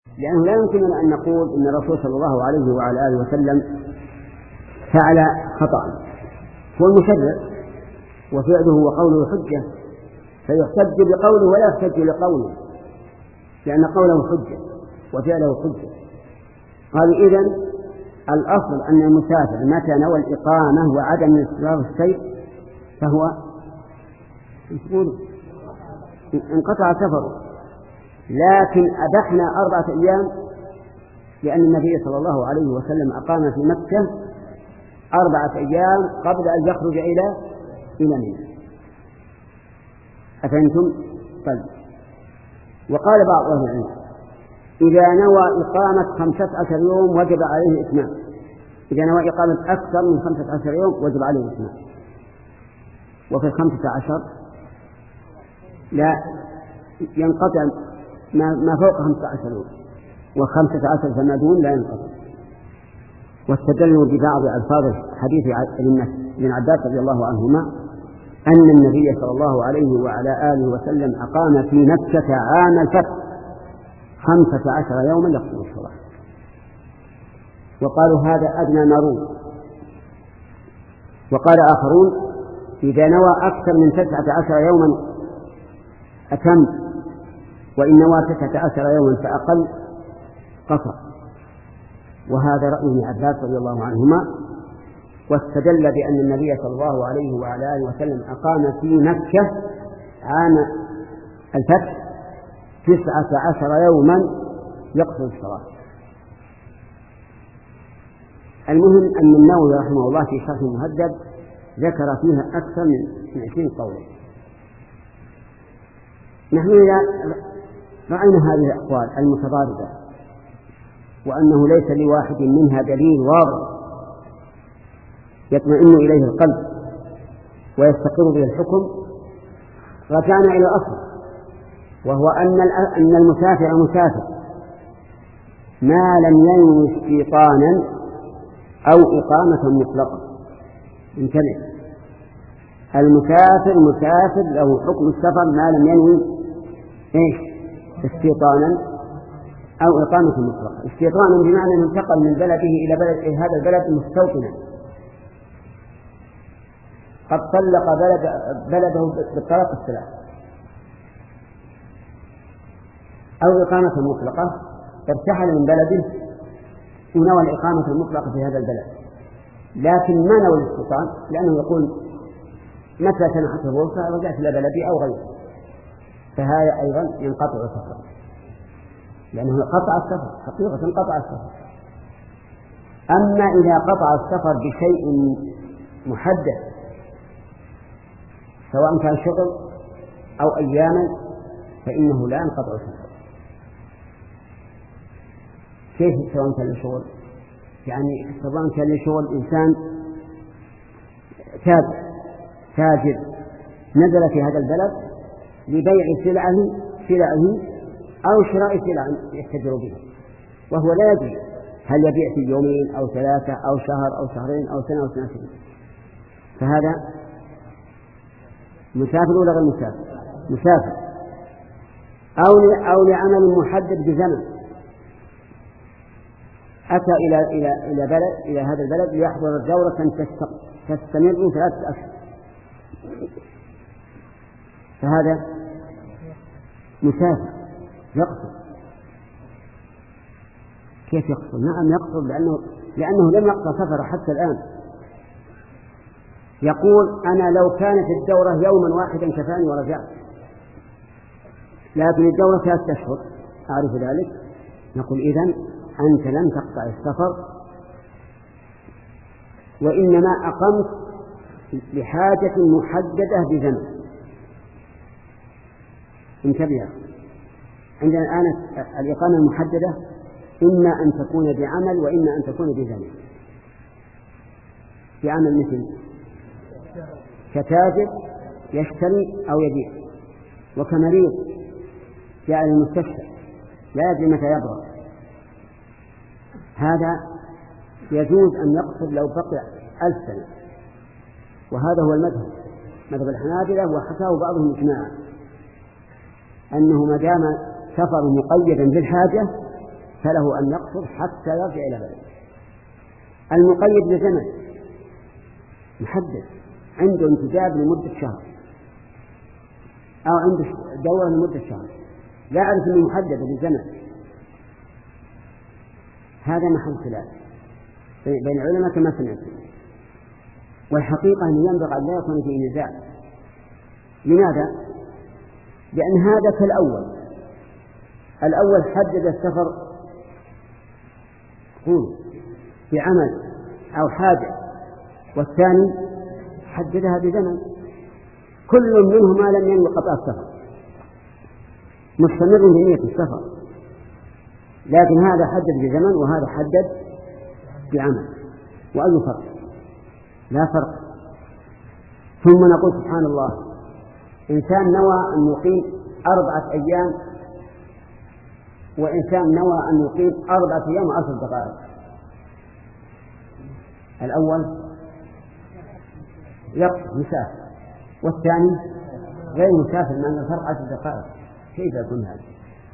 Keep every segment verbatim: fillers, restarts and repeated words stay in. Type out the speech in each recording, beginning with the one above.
لأنه لا يمكن أن نقول إن الرسول صلى الله عليه وعلى آله وسلم فعل خطأ، هو المشرع وفعله وقوله حجة، فيحتج بقوله ولا يحتج لقوله، لأن قوله حجة وفعله حجة. قال إذن الأصل أن المسافر متى نوى الإقامة وعدم استمرار السير فهو انقطع سفره، لكن أبحنا أربعة أيام لأن النبي صلى الله عليه وسلم أقام في مكة أربعة أيام قبل أن يخرج إلى إلى منى. أفهمتم؟ طيب. وقال بعض أهل العلم إذا نوى إقامة خمسة عشر يوم وجب عليه إتمام، إذا نوى إقامة أكثر من خمسة عشر يوم وجب عليه إتمام، وفي الخمسة عشر لا ينقطع ما فوق خمسة عشر يوم، وخمسة عشر فما دون لا ينقطع. واستدلوا ببعض ألفاظ حديث ابن عباس رضي الله عنهما أن النبي صلى الله عليه وعلى آله وسلم أقام في مكة عام الفتح خمسة عشر يوما يقصر الصلاة، وقالوا هذا أدنى ما روي. وقال آخرون إذا نوى أكثر من تسعة عشر يوما أتم، وإن نوى تسعة عشر يوما فأقل قصر. وهذا رأي ابن عباس رضي الله عنهما، واستدل بأن النبي صلى الله عليه وعلى آله وسلم أقام في مكة عام الفتح تسعة عشر يوما يقصر الصلاة. المهم أن النووي رحمه الله في شرح المهذب ذكر فيها أكثر من عشرين قولا. نحن إذا رأينا هذه الأقوال المتضاربة وأنه ليس لواحد منها دليل واضح يطمئن إليه القلب ويستقر به الحكم، رجعنا إلى الأصل، وهو أن أن المسافر مسافر ما لم ينوي استيطانا أو إقامة مطلقة. انتبه، المسافر مسافر له حكم السفر ما لم ينوي إيش؟ استيطانا أو إقامة مطلقة. استيطانا بمعنى أن انتقل من بلده إلى بلد إلى هذا البلد مستوطنا، قد طلق بلد بلده بالطلاق الثلاث. أو إقامة مطلقة ارتحل من بلده ونوى الإقامة المطلقة في هذا البلد، لكن ما نوى الاستيطان، لأنه يقول متى سنحت الغرفة رجعت إلى بلدي أو غيره، فهذا أيضا ينقطع السفر، لأنه قطع السفر حقيقة، قطع السفر. أما إذا قطع السفر بشيء محدد سواء كان شغل أو أياما فإنه لا ينقطع السفر. كيف سواء كان لشغل؟ يعني سواء كان لشغل إنسان تاجر تاجر نزل في هذا البلد لبيع سلعه سلعه أو شراء سلع يتجر به، وهو لا يدري هل يبيع في يومين أو ثلاثة أو شهر أو شهرين أو سنة أو سنتين، فهذا مسافر ولا غير مسافر؟ مسافر. أو أو لعمل محدد بزمن، أتى إلى إلى إلى بلد إلى هذا البلد ليحضر دورة تستمر ثلاثة أشهر، فهذا مسافر يقصر. كيف يقصر؟ نعم يقصر، لأنه لأنه لم يقطع سفره حتى الآن. يقول أنا لو كانت الدورة يوما واحدا كفاني ورجعت، لكن الدورة ثلاثة أشهر أعرف ذلك. نقول إذن أنت لم تقطع السفر، وإنما أقمت لحاجة محددة بزمن. انتبه، عندنا الآن الإقامة المحددة إما أن تكون بعمل وإما أن تكون بزمن. بعمل مثل كتاجر يشتري أو يبيع، وكمريض جاء للمستشفى لا يدري متى يبرأ، هذا يجوز أن يقصر لو بقي ألف سنة، وهذا هو المذهب مذهب الحنابلة، وحكاه بعضهم إجماعا أنه ما دام سفر مقيدا بالحاجة فله أن يقصر حتى يرجع إلى بلده. المقيد بزمن محدد عنده انتداب لمدة شهر أو عنده دورة لمدة شهر، لا أعرف أنه محدد بزمن، هذا محل خلاف بين العلماء كما سمعت. والحقيقة أنه ينبغي أن لا يكون فيه نزاع. لماذا؟ لأن هذا كالأول، الأول حدد السفر قول بعمل أو حاجة، والثاني حددها بزمن، كل منهما لم ينوي قطع السفر، مستمر بنية السفر، لكن هذا حدد بزمن وهذا حدد بعمل. وأي فرق؟ لا فرق. ثم نقول سبحان الله، إنسان نوى أن يقيم أربعة أيام وإنسان نوى أن يقيم أربعة أيام وعشر دقائق، الأول يقصد مسافر والثاني غير مسافر، لأن الفرق عشر دقائق، كيف يكون هذا؟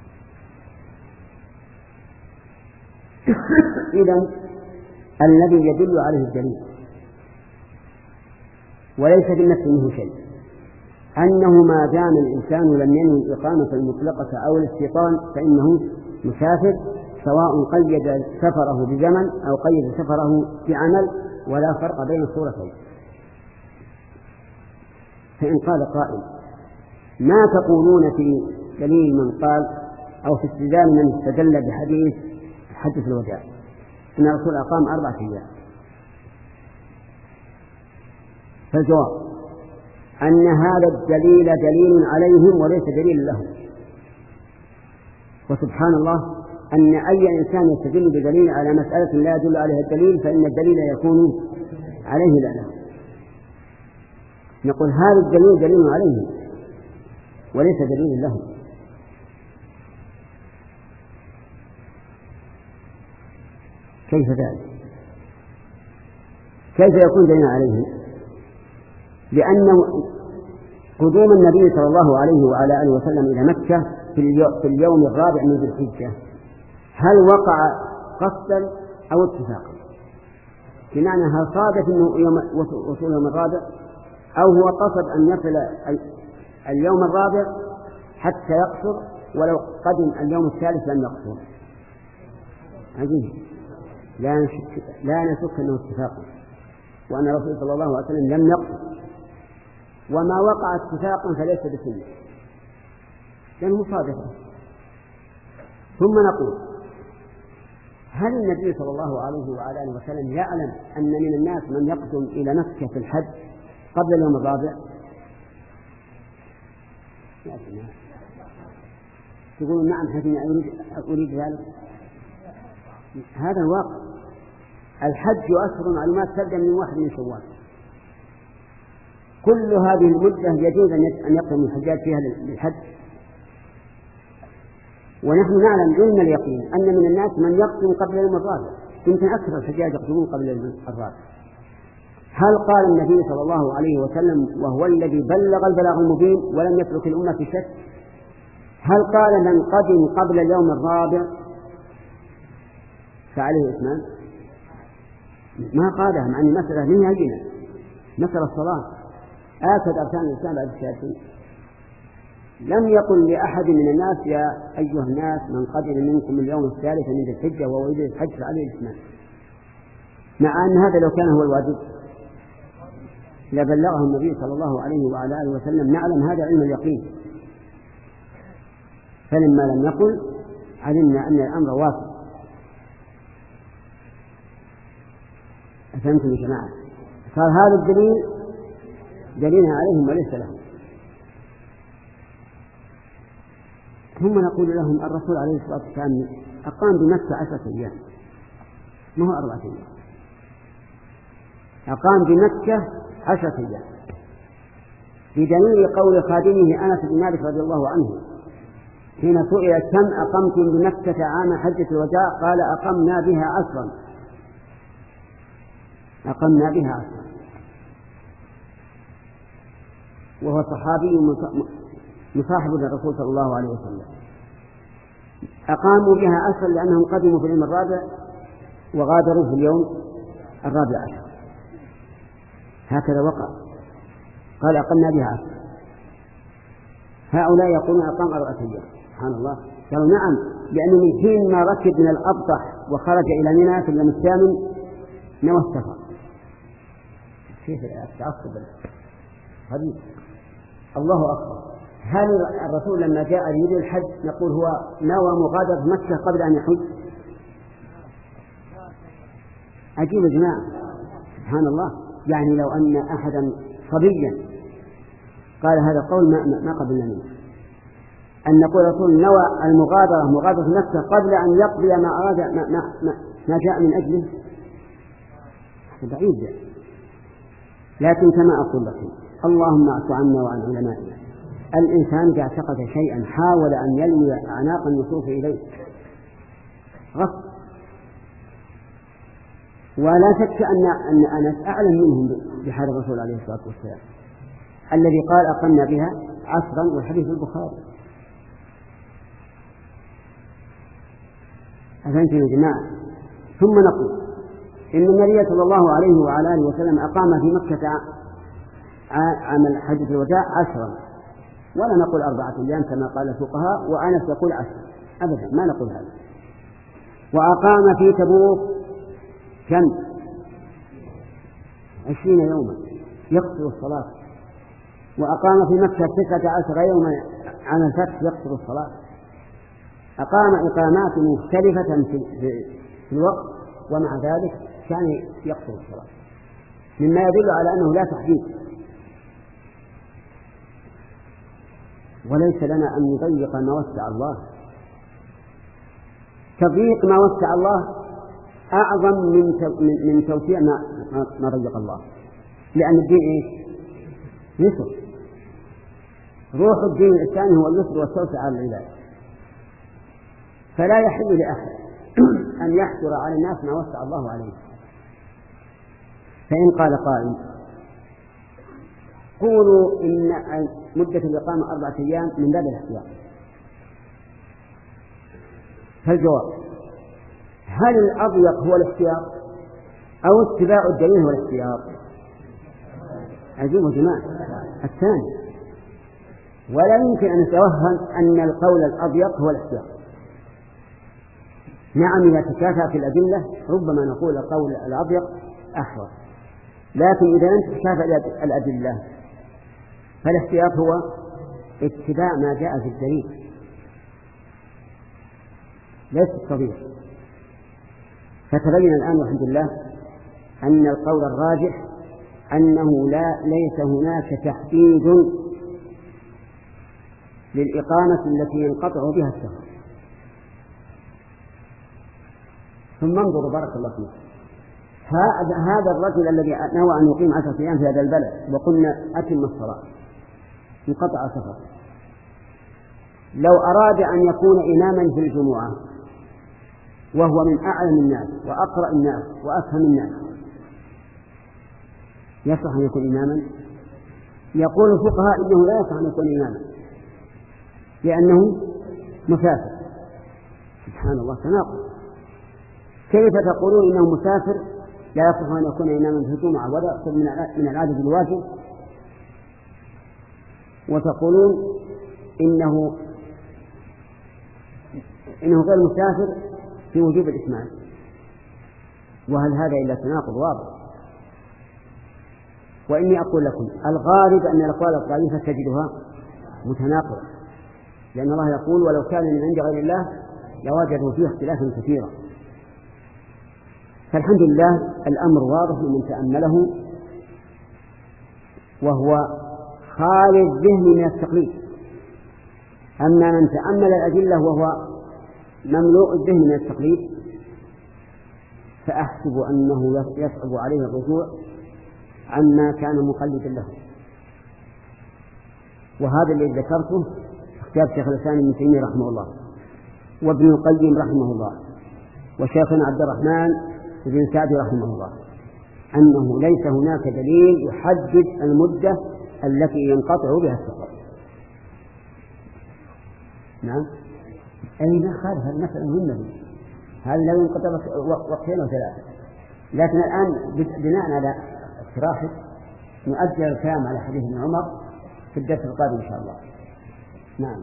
إذن الذي يدل عليه الدليل وليس بالنفس منه شيء أنه ما دام الإنسان لم ينوي الإقامة المطلقة أو الاستيطان فإنه مسافر، سواء قيد سفره بزمن أو قيد سفره بعمل، ولا فرق بين الصورتين. فإن قال قائل ما تقولون في دليل من قال أو في استدلال من استدل بحديث حدث الوداع أن الرسول أقام أربعة أيام؟ فالجواب أن هذا الدليل دليل عليهم وليس دليل لهم. وسبحان الله أن أي إنسان يستدل بدليل على مسألة لا يدل عليها الدليل فإن الدليل يكون عليه لا له. نقول هذا الدليل دليل عليهم وليس دليل لهم. كيف ذلك؟ كيف يكون دليل عليهم؟ لأن قدوم النبي صلى الله عليه وعلى آله وسلم إلى مكة في اليوم الرابع من ذي الحجة هل وقع قصدا أو اتفاقا؟ بمعنى هل صادف أنه يوم وصول يوم الرابع أو هو قصد أن يصل اليوم الرابع حتى يقصر ولو قدم اليوم الثالث لم يقصر؟ عجيب. لا نشك, لا نشك أنه اتفاقا وأن الرسول صلى الله عليه وسلم لم يقصر، وما وقع اتفاقا فليس بسنة لأنه مصادفة. ثم نقول هل النبي صلى الله عليه وعلى آله وسلم يعلم أن من الناس من يقدم إلى مكة في الحج قبل اليوم الرابع؟ تقولون نعم حسنا أريد, أريد ذلك. هذا الواقع. الحج أشهر معلومات تبدأ من واحد من شوال، كل هذه المدة يجوز أن يقدم الحجاج فيها للحج، ونحن نعلم علم اليقين أن من الناس من يقدم قبل اليوم الرابع، يمكن أكثر الحجاج يقدمون قبل اليوم الرابع. هل قال النبي صلى الله عليه وسلم وهو الذي بلغ البلاغ المبين ولم يترك الأمة في شك، هل قال من قدم قبل اليوم الرابع فعليه إثمان؟ ما قالها، مع أن مسألة من هينة، مسألة الصلاة آكد أركان الإسلام بعد الشهادتين. لم يقل لأحد من الناس يا أيها الناس من قدم منكم اليوم الثالث من ذي الحجة وهو يريد الحج فعليه الإثمان، مع أن هذا لو كان هو الواجب لبلغه النبي صلى الله عليه وعلى آله وسلم. نعلم هذا علم اليقين، فلما لم يقل علمنا أن الأمر واقع. أفهمتم يا جماعة؟ صار هذا الدليل دليل عليهم وليس لهم. ثم نقول لهم الرسول عليه الصلاة والسلام أقام بمكة عشرة أيام، ما هو أربعة أيام، أقام بمكة عشرة أيام، بدليل قول خادمه أنس بن مالك رضي الله عنه حين سئل كم أقمتم بمكة عام حجة الوداع قال أقمنا بها عشرا، أقمنا بها عشرا، وهو صحابي مصاحب للرسول صلى الله عليه وسلم. أقاموا بها أشرا لأنهم قدموا في اليوم الرابع وغادروا في اليوم الرابع عشر، هكذا وقع. قال أقمنا بها عشرا. هؤلاء يقولون أقام أربعة أيام. سبحان الله. قالوا نعم، لأنه من حين ما ركب من الأبطح وخرج إلى منى في اليوم الثامن نوى السفر. كيف التعصب غريب. الله أكبر. هل الرسول لما جاء يريد الحج نقول هو نوى مغادرة مكة قبل أن يحج؟ عجيب يا جماعة. سبحان الله. يعني لو أن أحدا صبيا قال هذا القول ما, ما قبلنا منه، أن نقول الرسول نوى المغادرة مغادرة مكة قبل أن يقضي ما أراد ما, ما, ما, ما جاء من أجله. بعيد. لكن كما أقول لكم اللهم اعف عنا وعن علمائنا. الإنسان إذا اعتقد شيئا حاول أن يلوي أعناق النصوص إليه غصب، ولا شك أن أن أنس أعلم منهم بحال الرسول عليه الصلاة والسلام الذي قال أقمنا بها عشرا، والحديث البخاري. أفهمتم يا جماعة؟ ثم نقول إن النبي صلى الله عليه وعلى آله وسلم أقام في مكة عام حجة الوداع عشرا، ولا نقول أربعة أيام كما قال الفقهاء، وأنس يقول عشرا أبدا، ما نقول هذا. وأقام في تبوك كم؟ عشرين يوما يقصر الصلاة. وأقام في مكة تسعة عشر يوما عام الفتح يقصر الصلاة. أقام إقامات مختلفة في الوقت، ومع ذلك كان يقصر الصلاة، مما يدل على أنه لا تحديد. وليس لنا أن نضيق ما وسع الله. تضييق ما وسع الله أعظم من من توسيع ما ما ضيق الله، لأن الدين إيه؟ يسر. روح الدين الإسلامي هو اليسر والتوسع على العباد، فلا يحل لأحد أن يحجر على الناس ما وسع الله عليه. فإن قال قائل قولوا إن مدة الإقامة أربعة أيام من باب الاحتياط، فالجواب هل الأضيق هو الاحتياط أو اتباع الدليل هو الاحتياط؟ عجيب يا جماعة. الثاني. ولا يمكن أن نتوهم أن القول الأضيق هو الاحتياط. نعم إذا تكافأ في الأدلة ربما نقول القول الأضيق أحوط، لكن إذا لم تتكافأ الأدلة فالاحتياط هو اتباع ما جاء في الدليل ليس الطبيعي. فتبين الآن والحمد لله أن القول الراجح أنه لا ليس هناك تحديد للإقامة التي ينقطع بها السفر. ثم انظروا بارك الله فيكم، هذا الرجل الذي نوى أن يقيم عشرة أيام في هذا البلد وقلنا أتم الصلاة انقطع سفر، لو أراد أن يكون إماما في الجمعة وهو من أعلم الناس وأقرأ الناس وأفهم الناس يصح أن يكون إماما؟ يقول الفقهاء إنه لا يصح أن يكون إماما لأنه مسافر. سبحان الله، تناقض. كيف تقولون إنه مسافر لا يصح أن يكون إماما في الجمعة ولا يقصد من العادة الواجب، وتقولون إنه إنه غير مسافر في وجوب الإتمام؟ وهل هذا إلا تناقض واضح؟ وإني أقول لكم الغالب أن الأقوال الضعيفة تجدها متناقضة، لأن الله يقول ولو كان من عند غير الله لوجدوا فيه اختلافا كثيرا. فالحمد لله الأمر واضح لمن تأمله، وهو خالي الذهن من التقليد. أما من تأمل الأدلة وهو مملوء الذهن من التقليد فأحسب أنه يصعب عليه الرجوع عما كان مقلدا له. وهذا الذي ذكرته اختيار شيخ الإسلام ابن تيمية رحمه الله وابن القيم رحمه الله وشيخنا عبد الرحمن بن سعد رحمه الله، أنه ليس هناك دليل يحدد المدة التي ينقطع بها السفر. نعم. أي لا خالف، هذه مسألة مهمة، هذا لو انقطع وقتين وثلاثة. لكن الآن بناء على اقتراحك نؤجل الكلام على حديث ابن عمر في الدرس القادم إن شاء الله. نعم.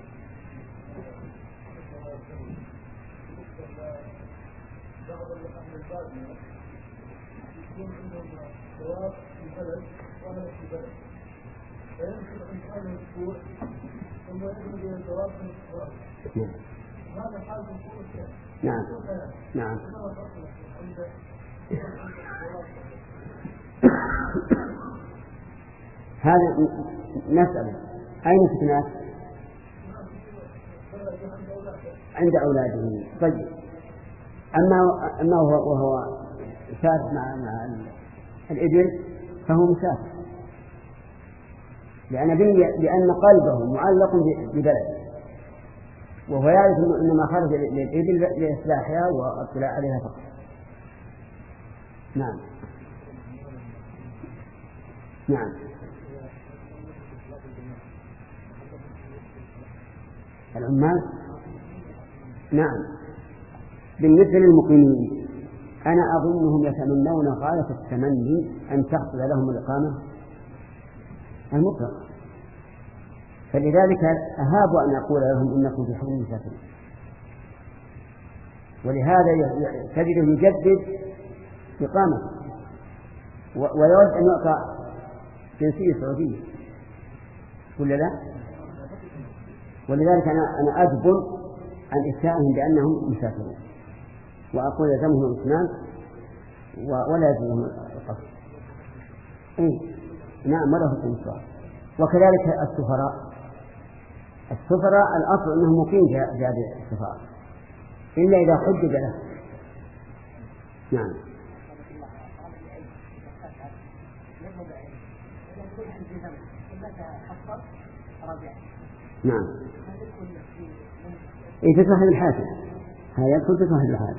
نعم نعم هذا نسأل أين سكنات؟ عند أولاده. طيب أما أما هو وهو مسافر مع مع الإبل فهو مسافر، لأن لأن قلبه معلق ببلد، وهو يعرف أن ما خرج للإبل لإصلاحها واطلاع عليها فقط. نعم نعم. العمال نعم. بالنسبة للمقيمين أنا أظنهم يتمنون غاية التمني أن تحصل لهم الإقامة المطلقة، فلذلك أهاب أن أقول لهم إنكم في حكم مسافرين، ولهذا تجده يجدد إقامة ويود أن يعطى جنسية سعودية ولا لا؟ ولذلك أنا أنا أجبر عن إفتائهم بأنهم مسافرون، وأقول يلزمهم الإتمام ولا يلزمهم القصر. إيه نعم وله في السؤال. وكذلك السفراء السفراء الأصل أنه مقيم في هذه السفارة إلا إذا حدد له. نعم نعم. إيه تصح الحاكم، هذا يدخل تصح الحاكم.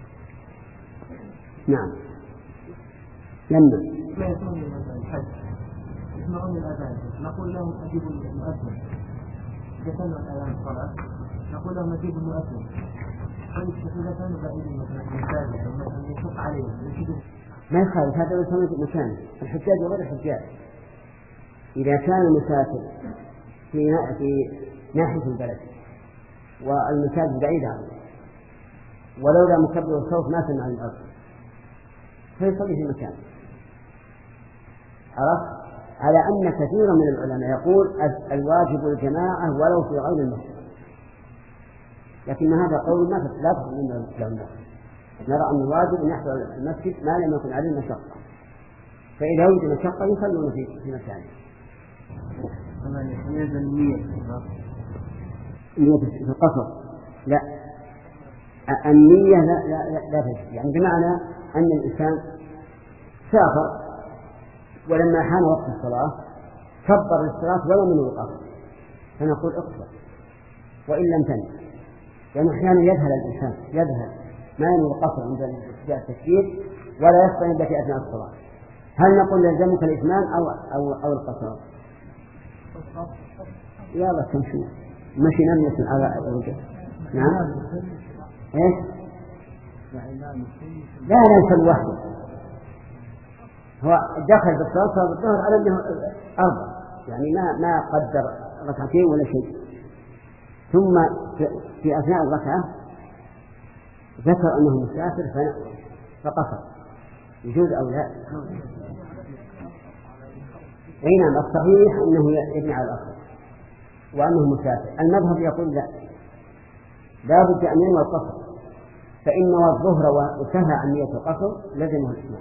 نعم. لما لا يكون الحج يسمعون الأذان نقول لهم أجيبوا المؤذن، إذا كانوا الأذان الصلاة نقول لهم أجيبوا المؤذن. طيب إذا كانوا بعيدين مثلا من مثلا يشق عليهم ما يخالف، هذا يسمى مكان الحجاج وغير الحجاج. إذا كان المسافر في في ناحية البلد والمساجد بعيدة عنه ولولا مكبر الصوت ما سمع الأرض فيصلي في مكان. عرفت؟ على أن كثيرا من العلماء يقول الواجب الجماعة ولو في غير المسجد، لكن هذا قول ما لا تفهم منه العلماء. نرى أن الواجب أن يحضر المسجد ما لم يكن عليه مشقة، فإذا وجد مشقة يصلون في في مكانه. النية في القصر لا، النية لا لا لا, لا تجب، يعني بمعنى أن الإنسان سافر ولما حان وقت الصلاة كبر الصلاة ولم ينوي القصر فنقول اقصر وإن لم تنوي، لأن أحيانا يذهل الإنسان يذهل ما ينوي القصر عند ابتداء التكبير ولا يصطنع في أثناء الصلاة، هل نقول يلزمك الإتمام أو أو أو القصر؟ يا الله تمشي مشي نملة على الوجه. نعم إيش؟ لا لا يصلي وحده، هو دخل بالصلاة صار بالظهر على أنه أربع، يعني ما ما قدر ركعتين ولا شيء، ثم في أثناء الركعة ذكر أنه مسافر فقصر، يجوز أو لا؟ أي نعم. الصحيح أنه يبني على الأصل وأنه مسافر. المذهب يقول لا، لا بد أن ينوي القصر، فإن الظهر وسهى عن نية القصر لزمه الإتمام،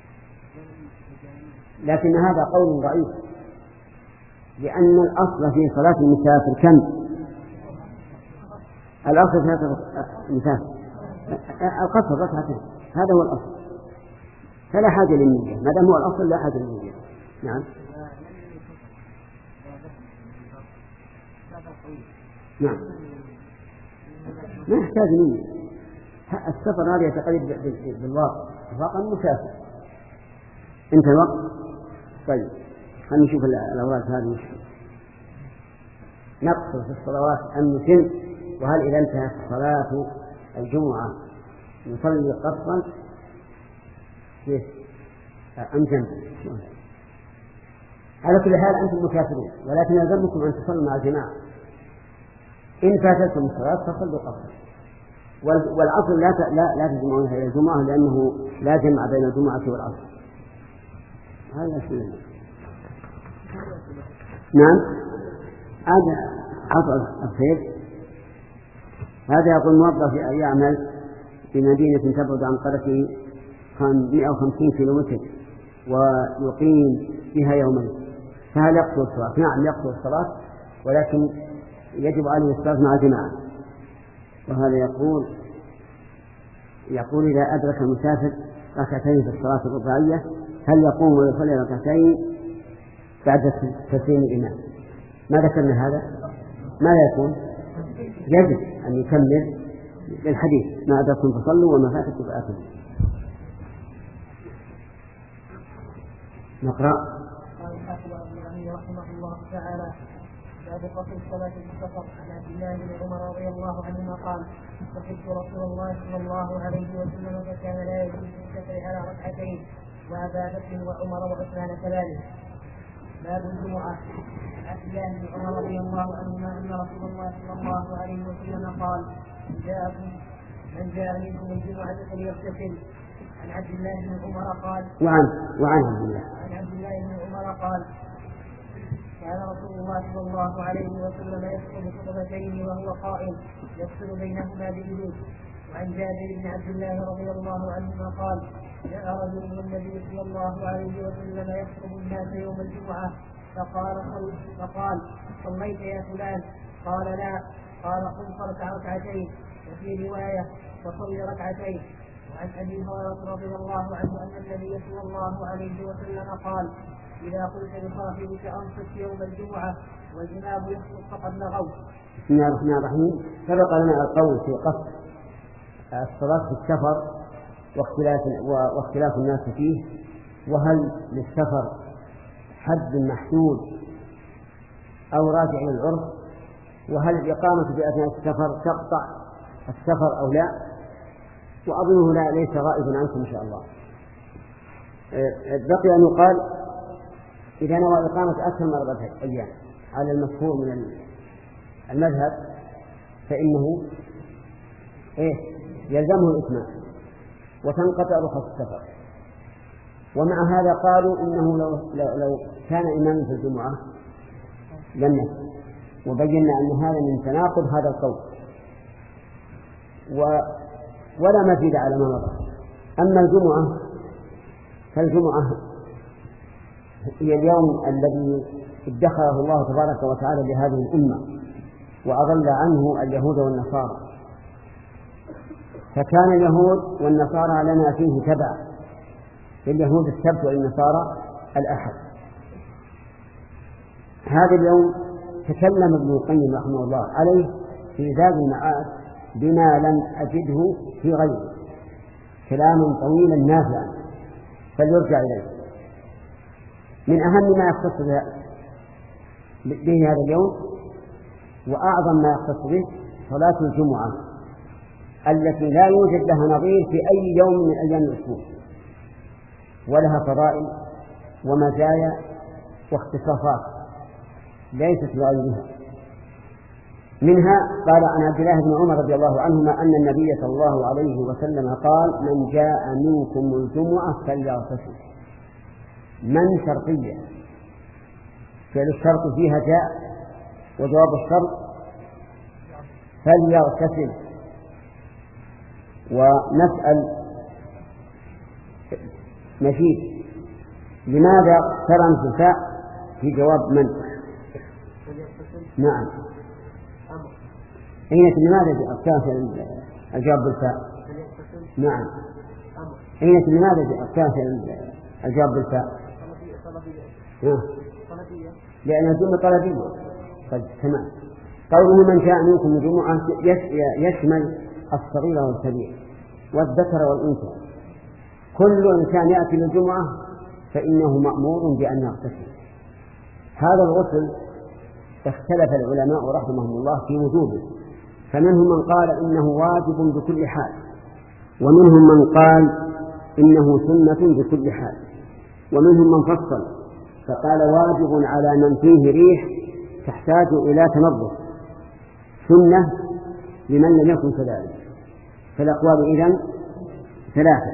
لكن هذا قول ضعيف، لأن الأصل في صلاة المسافر كم؟ الأصل في صلاة المسافر القصر ركعتين، هذا هو الأصل، فلا حاجة للنية، ما دام هو الأصل لا حاجة للنية. نعم نعم ما يحتاج نية، السفر هذا يتقيد بالواقع، واقع المسافر. انت الوقت. طيب خلينا نشوف الأوراق هذه. نقصر في الصلوات أم نتم وهل إذا انتهت صلاة الجمعة يصلي قصرا أم جمعا؟ على كل حال أنتم مكافرون، ولكن يلزمكم أن تصلوا مع الجماعة. إن فاتتكم الصلاة فصلوا قصرا. والعصر لا لا لا تجمعونها إلى الجمعة لأنه لا جمع بين الجمعة والعصر. هذا شيء. نعم، هذا عصر الخير. هذا يقول موظف يعمل في مدينة تبعد عن قريته مئة وخمسين كيلومتر ويقيم فيها يومين، فهل يقصر الصلاة؟ نعم يقصر الصلاة، ولكن يجب عليه الصلاة مع جماعة. وهذا يقول يقول إذا أدرك المسافر ركعتين في الصلاة الرباعية هل يقوم ويصلي ركعتين بعد تسليم الإمام؟ ما ذكرنا هذا؟ ماذا يكون؟ يجب أن يكمل للحديث ما أدركتم فصلوا وما فاتكم فآتوا. نقرأ. قال الحافظ ابن الغني رحمه الله تعالى: باب فصل الصلاة في السفر. عن عبد الله بن عمر رضي الله عنهما قال: صحبت رسول الله صلى الله عليه وسلم فكان لا يجوز في السفر على ركعتين، وأبا بكر وعمر وعثمان كذلك. باب الجمعة. عن عبد الله بن عمر رضي الله عنهما أن رسول الله صلى الله عليه وسلم قال: من جاءكم من جاء منكم الجمعة فليغتسل. عن عبد الله بن عمر قال: وعن وعن عبد الله عن عبد الله بن عمر قال: كان رسول الله صلى الله عليه وسلم يخطب خطبتين وهو قائم يفصل بينهما بجلوس. وعن جابر بن عبد الله رضي الله عنهما قال: جاء رجل من النبي صلى الله عليه وسلم يخطب الناس يوم الجمعة فقال فقال صليت يا فلان؟ قال لا. قال قم فاركع ركعتين. وفي رواية فصل ركعتين. وعن أبي هريرة رضي الله عنه أن النبي صلى الله عليه وسلم قال: إذا قلت لصاحبك أنصت يوم الجمعة والجناب يخطب فقد لغوا. بسم الله الرحمن الرحيم. سبق لنا القول في قصد الصلاة في السفر واختلاف واختلاف الناس فيه، وهل للسفر حد محدود أو راجع إلى العرف، وهل الإقامة في أثناء السفر تقطع السفر أو لا. وأظنه لا ليس غائبا عنكم إن شاء الله. بقي أن يقال إذا نوى إقامة أكثر من أربعة أيام على المشهور من المذهب فإنه إيه يلزمه الإتمام وتنقطع رخص السفر. ومع هذا قالوا إنه لو, لو, لو كان إماما في الجمعة لم يكن، وبينا أن هذا من تناقض هذا القول و ولا مزيد على ما مضى. أما الجمعة فالجمعة هي اليوم الذي ادخره الله تبارك وتعالى لهذه الأمة وأضل عنه اليهود والنصارى، فكان اليهود والنصارى لنا فيه تبع، لليهود السبت والنصارى الأحد. هذا اليوم تكلم ابن القيم رحمه الله عليه في زاد المعاد بما لم أجده في غيره، كلاما طويلا نافعا فليرجع إليه. من أهم ما يختص به هذا اليوم وأعظم ما يختص به صلاة الجمعة التي لا يوجد لها نظير في أي يوم من أيام الأسبوع، ولها فضائل ومزايا واختصاصات ليست لغيرها. منها قال عن عبد الله بن عمر رضي الله عنهما أن النبي صلى الله عليه وسلم قال: من جاء منكم الجمعة فليغتسل. من شرطية، فعل الشرط فيها جاء، وجواب الشرط فليغتسل. ونسأل نشيد لماذا ترى الفاء في جواب من؟ نعم. أين لماذا أقسام الجواب بالفاء؟ نعم. أين لماذا أقسام الجواب بالفاء؟ لأن الجملة طلبية. طيب تمام. قوله من جاء منكم الجمعة يشمل الصغير والكبير والذكر والأنثى. كل إنسان يأتي للجمعة فإنه مأمور بأن يغتسل. هذا الغسل اختلف العلماء رحمهم الله في وجوبه، فمنهم من قال إنه واجب بكل حال، ومنهم من قال إنه سنة بكل حال، ومنهم من فصل فقال واجب على من فيه ريح تحتاج إلى تنظف، سنة لمن لم يكن كذلك. فالأقوال إذن ثلاثة: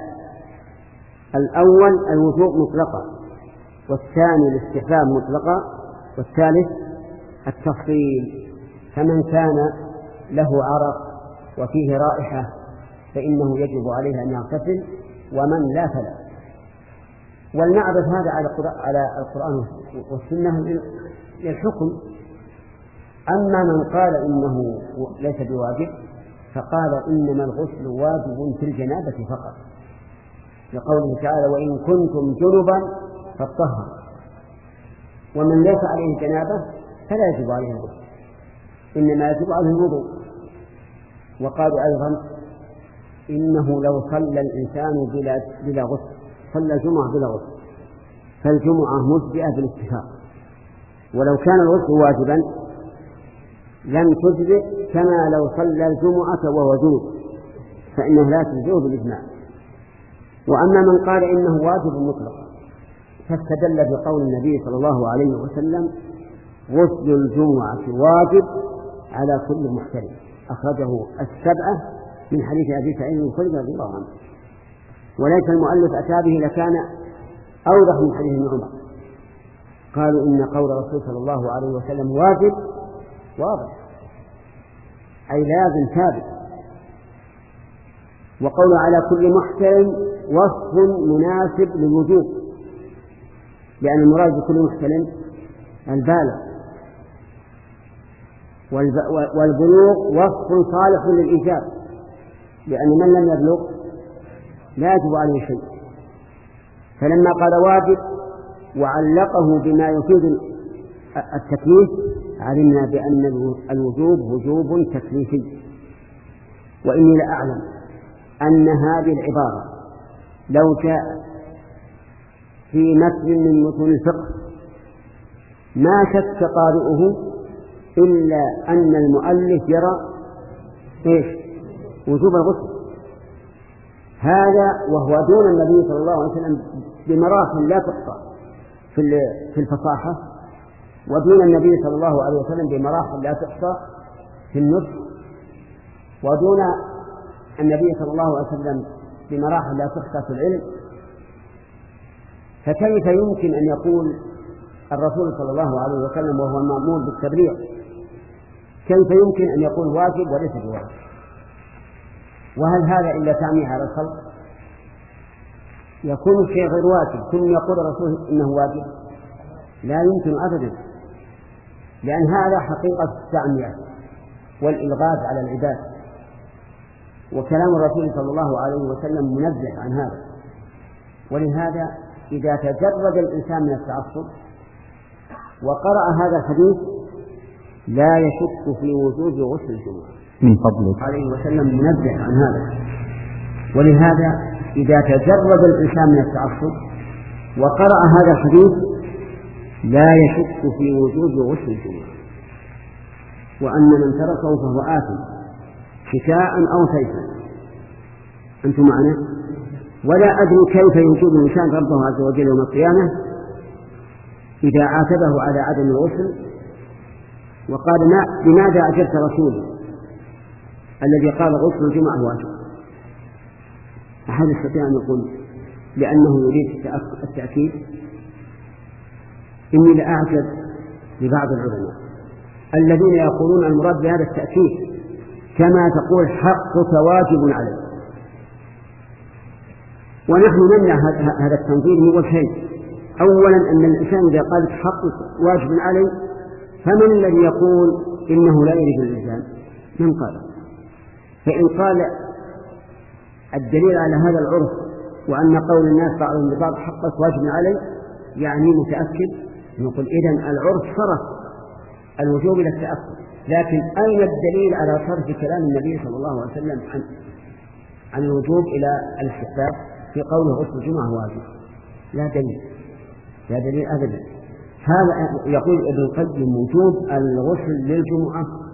الأول الوجوب مطلقا، والثاني الاستحباب مطلقا، والثالث التفصيل. فمن كان له عرق وفيه رائحة فإنه يجب عليه أن يغتسل، ومن لا فلا. ولنعرض هذا على القرآن والسنة للحكم. أما من قال إنه ليس بواجب فقال إنما الغسل واجب في الجنابة فقط، لقوله تعالى: وإن كنتم جنبا فاطهروا. ومن ليس عليه جنابة فلا يجب عليه الغسل، إنما يجب عليه الوضوء. وقالوا أيضا إنه لو صلى الإنسان بلا, بلا غسل، صلى الجمعة بلا غسل، فالجمعة مجزئة بالاتفاق، ولو كان الغسل واجبا لم تجزئ كما لو صلى الجمعة وهو جنوب، فإنه لا تجزئه بالإجماع. وأما من قال إنه واجب مطلقا فاستدل بقول النبي صلى الله عليه وسلم: غسل الجمعة واجب على كل محترم، أخرجه السبعة من حديث أبي سعيد الخدري رضي الله عنه. وليس المؤلف أتى به لكان أوضح من حديث ابن عمر. قالوا إن قول الرسول صلى الله عليه وسلم واجب واضح، أي لازم ثابت. وقول على كل محترم وصف مناسب للوجوب، لأن المراد بكل محترم البالغ، والبلوغ وصف صالح للإيجاب، لأن من لم يبلغ لا يجب عليه شيء. فلما قال واجب وعلقه بما يفيد التكليف علمنا بأن الوجوب وجوب تكليفي. وإني لأعلم أن هذه العبارة لو جاء في متن من متون الفقه ما شك قارئه إلا أن المؤلف يرى إيش؟ وجوب الغسل. هذا وهو دون النبي صلى الله عليه وسلم بمراحل لا تحصى في الفصاحة، ودون النبي صلى الله عليه وسلم بمراحل لا تحصى في النصح، ودون النبي صلى الله عليه وسلم بمراحل لا تحصى في العلم. فكيف يمكن أن يقول الرسول صلى الله عليه وسلم وهو مأمور بالتبرير، كيف يمكن أن يقول واجب وليس بواجب؟ وهل هذا إلا تعميه على الخلق؟ يكون الشيء غير واجب ثم يقول الرسول إنه واجب؟ لا يمكن أبدا، لأن هذا حقيقة التعمية والإلغاز على العباد، وكلام الرسول صلى الله عليه وسلم منزه عن هذا. ولهذا إذا تجرد الإنسان من التعصب وقرأ هذا الحديث لا يشك في وجوب غسل الجمعة من فضلك عليه وسلم منزه عن هذا. ولهذا إذا تجرد الإنسان من التعصب وقرأ هذا الحديث لا يشك في وجوب غسل الجمعة، وأن من تركه فهو آثم شتاء أو صيفا. أنتم معنا؟ ولا أدري كيف يجيب الإنسان ربه عز وجل يوم القيامة إذا عاتبه على عدم الغسل وقال ما لماذا أجبت رسولي الذي قال غسل الجمعة واجب؟ أحد يستطيع أن يقول لأنه يريد التأكيد؟ إني لأعجب لبعض العلماء الذين يقولون المراد بهذا التأكيد كما تقول حقك واجب عليه. ونحن نمنع هذا التنظير من وجهين: أولا أن الإنسان إذا قال حقك واجب عليه فمن الذي يقول إنه لا يريد الإلزام؟ من قال؟ فإن قال الدليل على هذا العرف وأن قول الناس بعضهم لبعض حقك واجب عليه يعني متأكد، نقول إذن العرف صرف الوجوب إلى التأكد. لكن أين الدليل على صرف كلام النبي صلى الله عليه وسلم عن, عن الوجوب إلى الاستحباب في قوله غسل الجمعة واجب؟ لا دليل، لا دليل أبدا. هذا يقول ابن القيم وجوب الغسل للجمعة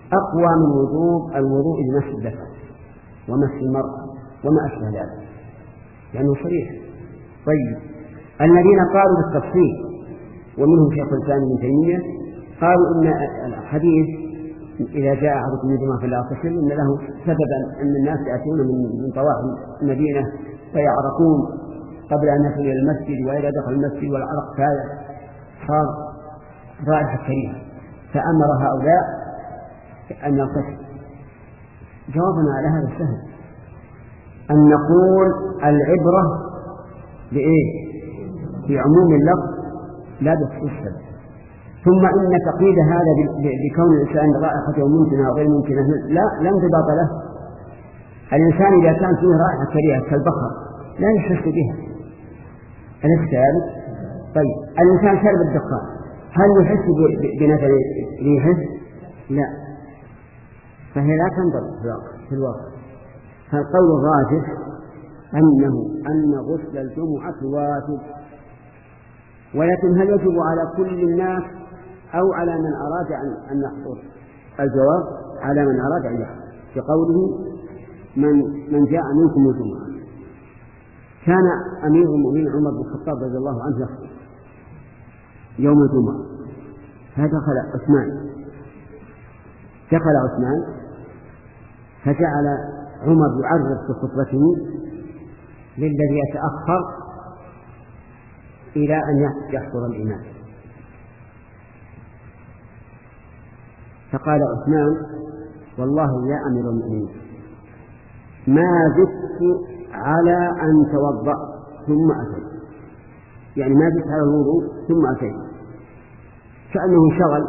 أقوى من وجوب الوضوء بمس الذكر ومس المرأة وما أشبه ذلك، لأنه صريح. طيب الذين قالوا بالتفصيل ومنهم شيخ الإسلام ابن تيمية قالوا إن الحديث إذا جاء أحدكم يوم فلا يغتسل إن له سببا أن الناس يأتون من طواف المدينة فيعرقون قبل أن يصلوا إلى المسجد، وإذا دخل المسجد والعرق صار رائحة كريهة فأمر هؤلاء أن يغتسلوا. جوابنا على هذا سهل، أن نقول العبرة بإيه؟ بعموم اللفظ لا بخصوص السبب. ثم إن تقييد هذا بكون الإنسان رائحته ممكنة أو غير ممكنة لا لا انضباط له. الإنسان إذا كان فيه رائحة كريهة كالبخر لا يحس بها، أليس كذلك؟ طيب الإنسان شرب الدخان هل يحس بنفر ريحه؟ لا، فهي لا تنضبط في الواقع. فالقول الراجح أنه أن غسل الجمعة واجب، ولكن هل يجب على كل الناس أو على من أراد أن يحضر؟ الجواب على من أراد أن يحضر، بقوله من من جاء منكم الجمعة. كان أمير المؤمنين عمر بن الخطاب رضي الله عنه يخطب يوم الجمعة، فدخل عثمان دخل عثمان فجعل عمر يعرض في خطبته للذي يتأخر إلى أن يحضر الإمام، فقال عثمان والله يا أمير المؤمنين ما زدت على أن توضأ ثم أتيت، يعني ما زدت على الوضوء ثم أتيت، كأنه شغل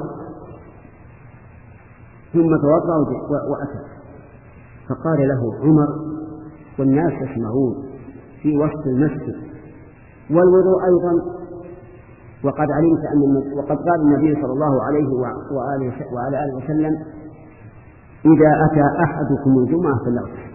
ثم توضأ وأتى. فقال له عمر والناس يسمعون في وسط المسجد والوضوء أيضا، وقد علمت أن وقد قال النبي صلى الله عليه وآله وعلى آله وسلم إذا أتى أحدكم الجمعة فليغتسل.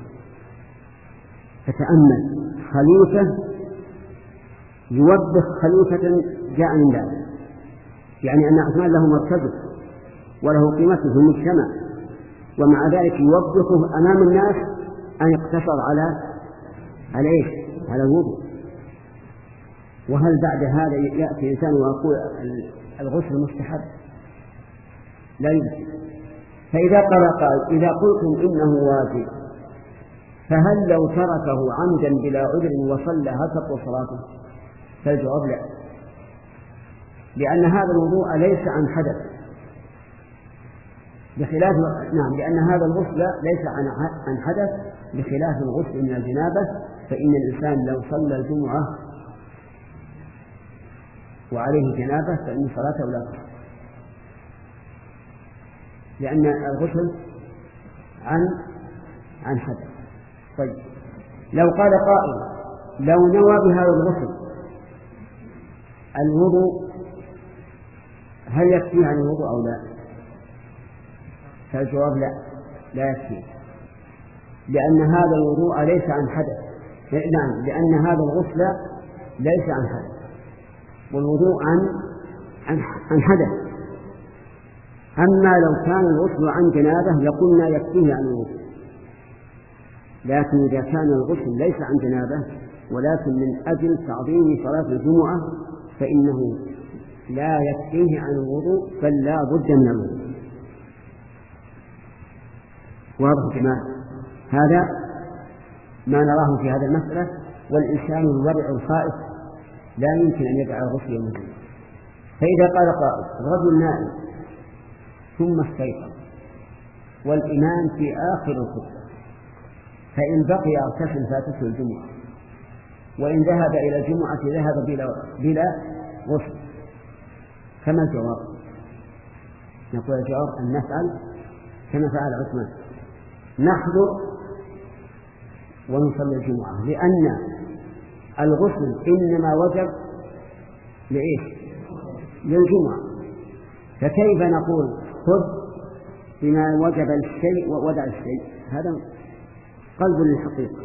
فتأمل خليفة يوبخ خليفة جاء من ذلك، يعني أن عثمان له مركزه وله قيمته في المجتمع، ومع ذلك يوبخه أمام الناس أن يقتصر على على إيش؟ على الوضوء. وهل بعد هذا يأتي إنسان ويقول الغسل مستحب؟ لا يمكن. فإذا قال قائل إذا قلتم إنه واجب فهل لو تركه عمدا بلا عذر وصلى هل تبطل صلاته؟ فالجواب لا، لأن هذا الوضوء ليس عن حدث، بخلاف نعم لأن هذا الغسل ليس عن عن حدث بخلاف الغسل من الجنابة، فإن الإنسان لو صلى الجمعة وعليه جنابة فإن صلاته لا تصح، لأن الغسل عن عن حدث. طيب لو قال قائل لو نوى بهذا الغسل الوضوء هل يكفي عن الوضوء أو لا؟ فالجواب لا لا يكفي، لأن هذا الوضوء ليس عن حدث، نعم لأن هذا الغسل ليس عن حدث والوضوء عن عن عن حدث. أما لو كان الغسل عن جنابة لقلنا يكفيه عن الوضوء، لكن إذا كان الغسل ليس عن جنابة ولكن من أجل تعظيم صلاة الجمعة فإنه لا يكفيه عن الوضوء بل لا بد من الوضوء. واضح جماعة؟ هذا ما نراه في هذا المسألة. والإنسان الورع الخائف لا يمكن أن يدع الغسل يوم الجمعة. فإذا قال قائل رجل نائم ثم استيقظ والإمام في آخر الخطبة فإن بقي اغتسل فاتته الجمعة، وإن ذهب إلى الجمعة ذهب بلا, بلا غسل، فما الجواب؟ نقول الجواب أن نفعل كما فعل عثمان، نحضر ونصلي الجمعة، لأن الغسل إنما وجب لإيش؟ للجمعة. فكيف نقول خذ بما وجب الشيء وودع الشيء؟ هذا قلب للحقيقة.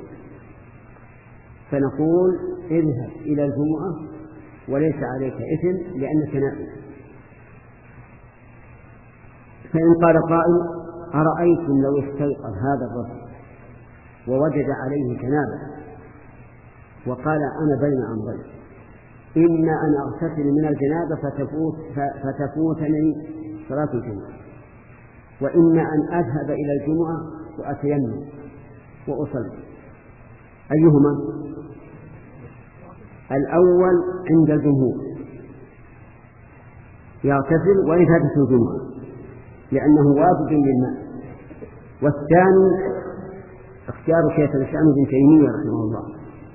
فنقول اذهب إلى الجمعة وليس عليك إثم لأنك نائم. فإن قال قائل أرأيتم لو استيقظ هذا الرجل ووجد عليه جنابة وقال أنا بين أمرين، إما أن أغتسل من الجنابة فتفوت فتفوتني صلاة الجمعة، وإما أن أذهب إلى الجمعة وأتيمم وأصلي، أيهما؟ الأول عند الجمهور يغتسل وإن فاتته الجمعة لأنه واجب للماء، والثاني اختيار شيخ الإسلام ابن تيمية رحمه الله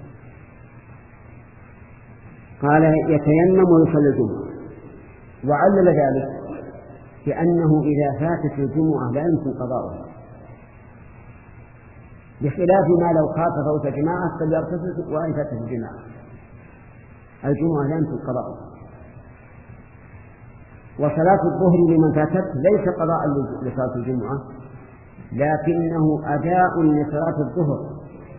قال يتيمم ويصلي الجمعة، وعلل ذلك بأنه إذا فاتت الجمعة لا يمكن قضاؤها، بخلاف ما لو خاف فوت جماعة فليغتسل وإن فاتت الجماعة، الجمعة لا يمكن قضاؤها. وصلاة الظهر لمن فاتت ليس قضاء لصلاة الجمعة، لكنه أداء لصلاة الظهر،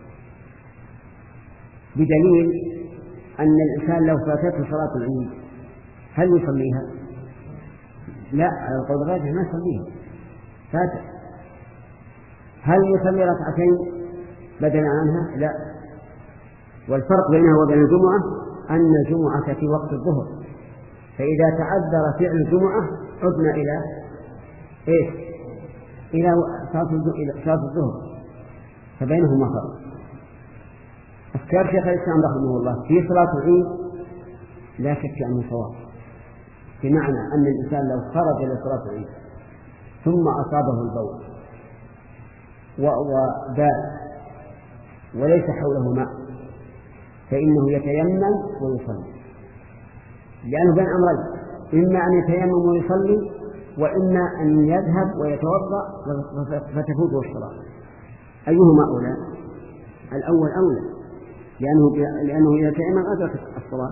بدليل أن الإنسان لو فاتته صلاة العيد هل يصليها؟ لا، على القول الراجح ما يصليها، فاتت. هل يصلي ركعتين بدلا عنها؟ لا. والفرق بينها وبين الجمعة أن الجمعة في وقت الظهر، فإذا تعذر فعل الجمعة عدنا إلى إيش؟ إلى صلاة الظهر، فبينهما فرق. أفكار شيخ الإسلام رحمه الله في صلاة العيد لا شك أنه صواب، بمعنى أن الإنسان لو خرج لصلاة العيد ثم أصابه البول وبال وليس حوله ماء فإنه يتيمم ويصلي، لأنه بين أمرين، إما أن يتيمم ويصلي وإما أن يذهب ويتوضأ فتفوته الصلاة، أيهما أولى؟ الأول أولى، لأنه لأنه يتيمم أدرك الصلاة.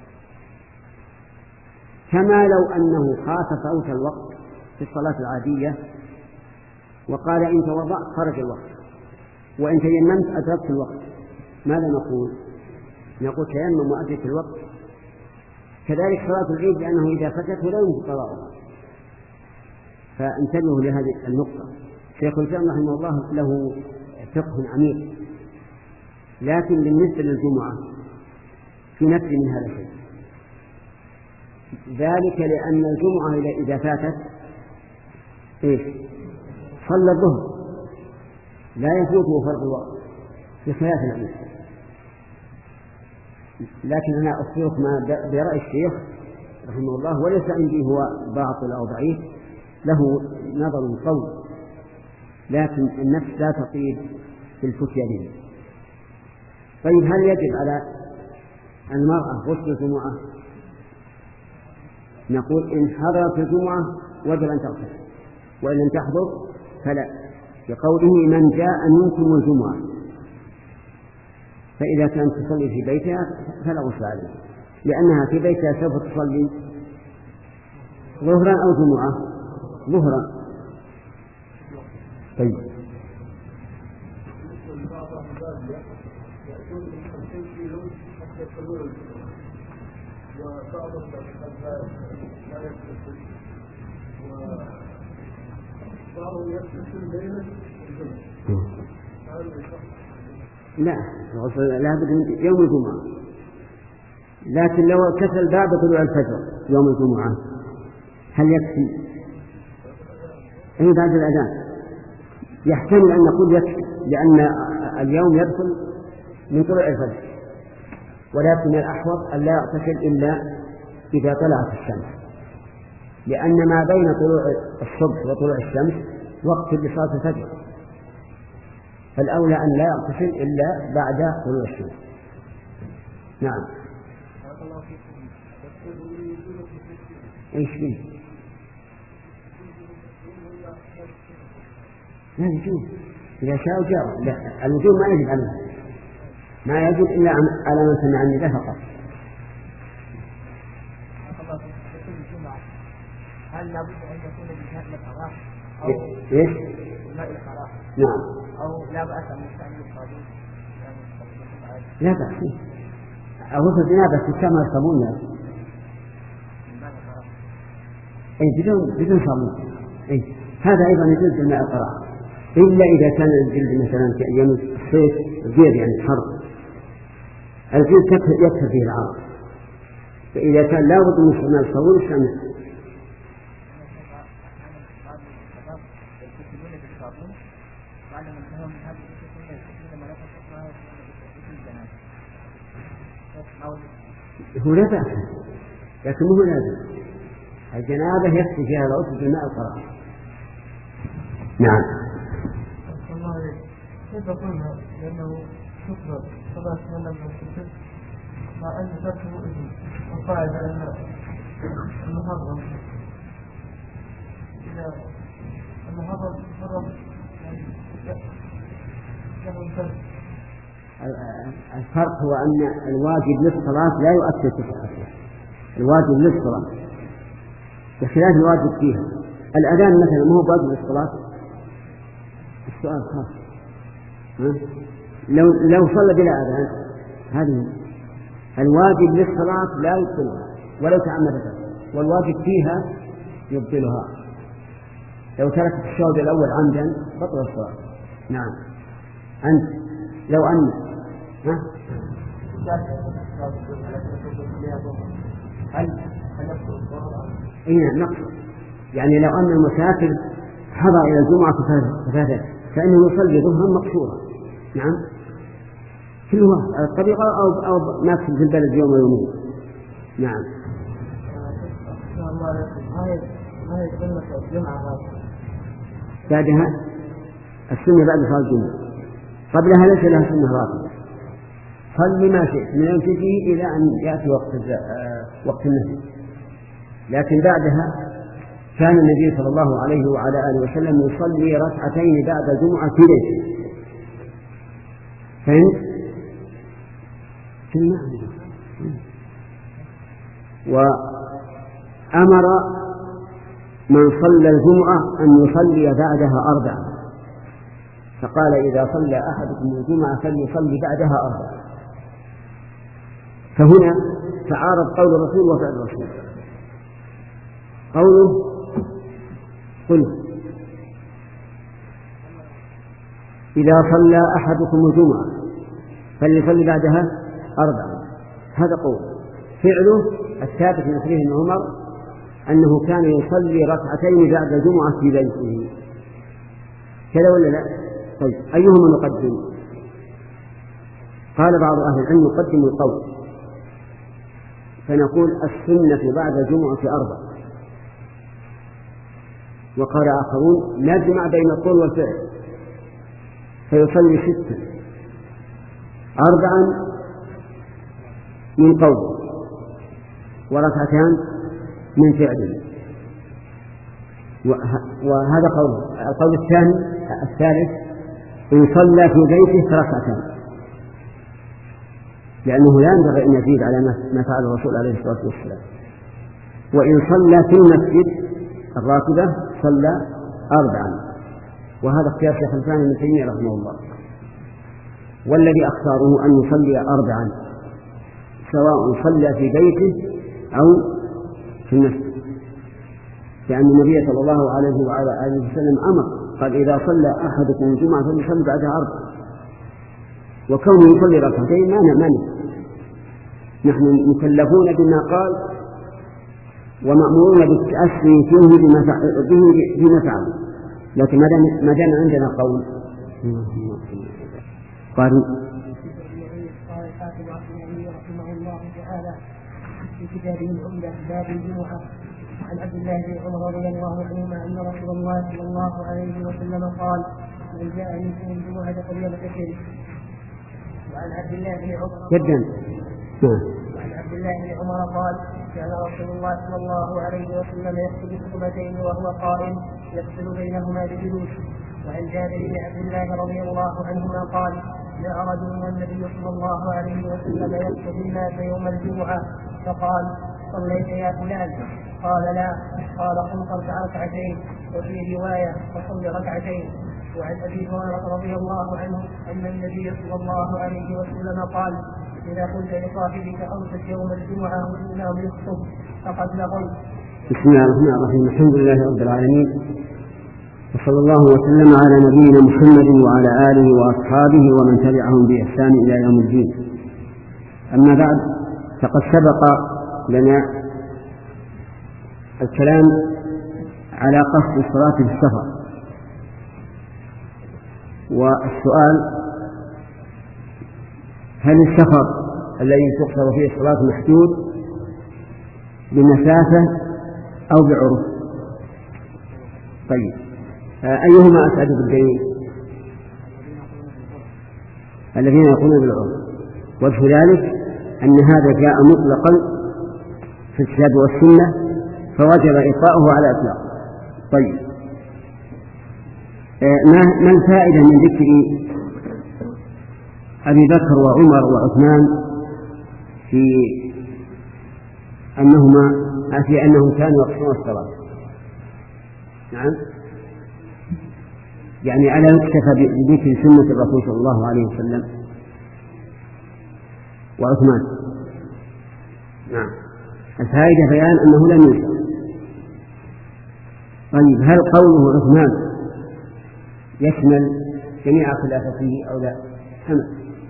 كما لو أنه خاف فوت الوقت في الصلاة العادية وقال إن توضأت خرج الوقت وإن تيممت أدركت الوقت، ماذا نقول؟ نقول تيمم وأدرك الوقت. كذلك صلاة العيد لأنه إذا فاتته لا يمكن قضاؤها، فانتبهوا لهذه النقطة. شيخ الإسلام رحمه الله له فقه عميق، لكن بالنسبة للجمعة في نفس من هذا الشيء، ذلك لأن الجمعة إذا فاتت إيش؟ صلى الظهر لا يفوته فرق الوقت بخلاف العيد. لكن أنا أخبرك ما برأي الشيخ رحمه الله، وليس عندي هو باطل أو ضعيف، له نظر قوي، لكن النفس لا تطيب في الفتيا به. طيب هل يجب على المرأة غسل الجمعة؟ نقول إن حضرت الجمعة وجب أن تغسل، وإن لم تحضر فلا، لقوله من جاء منكم الجمعة، فإذا كانت تصلي في بيتها فلا غسل عليها، لأنها في بيتها سوف تصلي ظهرا أو جمعة، ظهرا. طيب لا، لا بد يوم الجمعة، لكن لو كسل بعد طلوع الفجر يوم الجمعة هل يكفي؟ أي بعد الأذان يحتمل أن نقول يكفي، لأن اليوم يدخل من طلوع الفجر، ولكن الأحوط أن لا يغتسل إلا إذا طلعت الشمس، لأن ما بين طلوع الصبح وطلوع الشمس وقت لصلاة الفجر، فالأولى أن لا يغتسل إلا بعد طلوع الشمس. نعم. إيش فيه؟ لا يجوز، إذا شاء جاء، لا الوجوب ما يجب عليه، ما يجب إلا على من سمع النداء فقط. هل لابد أن يكون بجهة الحرام أو إيش؟ ماء الحرام؟ نعم. أو لا بأس أن يستعمل الصابون؟ لا بأس فيه، غسل جنابة تستعمل الصابون لا. أي بدون بدون صابون. أي هذا أيضا يجوز بالماء القرار، إلا إذا كان الجلد مثلا في أيام الصيف غير يعني الحر، الجلد يكثر فيه العرق، فإذا كان لا بد من استعمال الصابون استعمل. هو لا بأس، لكن مو لازم. الجنابة يكفي فيها الغسل بالماء القرار. نعم. كيف قلنا لأنه شكر صلاة من لم يكتب مع أن ذاته إذن وقاعد على المحرم إذا المحرم محرم له الفرق. الفرق هو أن الواجب للصلاة لا يؤثر في صحتها، الواجب للصلاة بخلاف الواجب فيها. الأذان مثلا ما هو واجب للصلاة؟ السؤال خاص. لو لو صلى بلا أذان هذه الواجب للصلاة لا يبطلها ولو تعمدت، والواجب فيها يبطلها. لو تركت الشوط الأول عمدا بطل الصلاة. نعم. أنت لو أن ها إيه نقص، يعني لو أن المسافر حضر إلى الجمعة ففاتت فإنه يصلي ظهرا مقصورا. نعم. كل واحد الطريقة أو أو ما في البلد يوم ويومين. نعم. بعدها السنة بعد صلاة الجمعة، قبلها ليس لها سنة راتبة. صل ما شئت من يوم تجي إلى أن يأتي وقت وقت النهي، لكن بعدها كان النبي صلى الله عليه وعلى آله وسلم يصلي ركعتين بعد الجمعة في ليلته. فهمت؟ وأمر من صلى الجمعة أن يصلي بعدها أربعة، فقال إذا صلى أحدكم الجمعة فليصلي بعدها أربعة. فهنا تعارض قول الرسول وفعل الرسول. قوله قل إذا صلى أحدكم الجمعة فليصلي بعدها أربعة، هذا قول. فعله الثابت من حديث ابن عمر أنه كان يصلي ركعتين بعد الجمعة في بيته، كذا ولا لا؟ طيب أيهما نقدم؟ قال بعض أهل العلم يقدم القول، فنقول السنة بعد الجمعة أربع. وقال آخرون نجمع بين القول والفعل فيصلي ستة، أربعا من قول وركعتان من فعل. وهذا قول. القول الثاني الثالث إن صلى في بيته ركعتان، لأنه لا ينبغي أن يزيد على ما فعل الرسول عليه الصلاة والسلام. وإن صلى في المسجد الراتبة صلى أربعا، وهذا اختيار شيخ الإسلام ابن تيمية رحمه الله. والذي أختاره أن يصلي أربعا سواء صلى في بيته أو في المسجد، لأن النبي صلى الله عليه وعلى آله وسلم أمر قال إذا صلى أحدكم الجمعة فليصلي بعدها أربعا، وكونه يصلي ركعتين ما نمنع، نحن مكلفون بما قال ومأمورون بالتأسي فيه بما فعل، لكن ما دام عندنا قول قال قال الحافظ العثماني رحمه الله تعالى في كتابه العمدة باب الجمعة عن عبد الله بن عمر رضي الله عنهما أن رسول الله صلى الله عليه وسلم قال من جاء منكم الجمعة فليغتسل. وعن عبد الله بن عمر جدا وعن عبد الله بن عمر قال كان رسول الله صلى الله عليه وسلم يغسل الخمتين وهو قائم يغسل بينهما بجلوس. وعن جابر بن عبد الله رضي الله عنهما قال جاء رجل والنبي صلى الله عليه وسلم يقتدي الناس يوم الجمعة فقال صليت يا فلان؟ قال لا. قال قم فاركع ركعتين. وفي رواية فصل ركعتين. وعن أبي هريرة رضي الله عنه أن النبي صلى الله عليه وسلم قال إذا قلت لصاحبك أمسك يوم الجمعة والإمام يخطب فقد لغيت. بسم الله الرحمن الرحيم. الحمد لله رب العالمين، وصلى الله وسلم على نبينا محمد وعلى آله وأصحابه ومن تبعهم بإحسان إلى يوم الدين. أما بعد، فقد سبق لنا الكلام على قصد الصلاة في السفر، والسؤال: هل السفر الذي تقصر فيه الصلاة محدود بمسافة أو بعرف؟ طيب، أيهما أسعد بالدليل؟ الذين يقولون بالعرف. وجه ذلك أن هذا جاء مطلقا في الكتاب والسنة فوجب إطلاقه على إطلاق. طيب، ما الفائدة من ذكر أبي بكر وعمر وعثمان في أنهما في أنهم كانوا يقصرون الصلاة؟ نعم، يعني ألا يكتفى بذكر سنة الرسول صلى الله عليه وسلم وعثمان؟ نعم، الفائدة بيان أنه لم ينسى. طيب، هل قوله عثمان يشمل جميع خلافته أو لا؟ سمع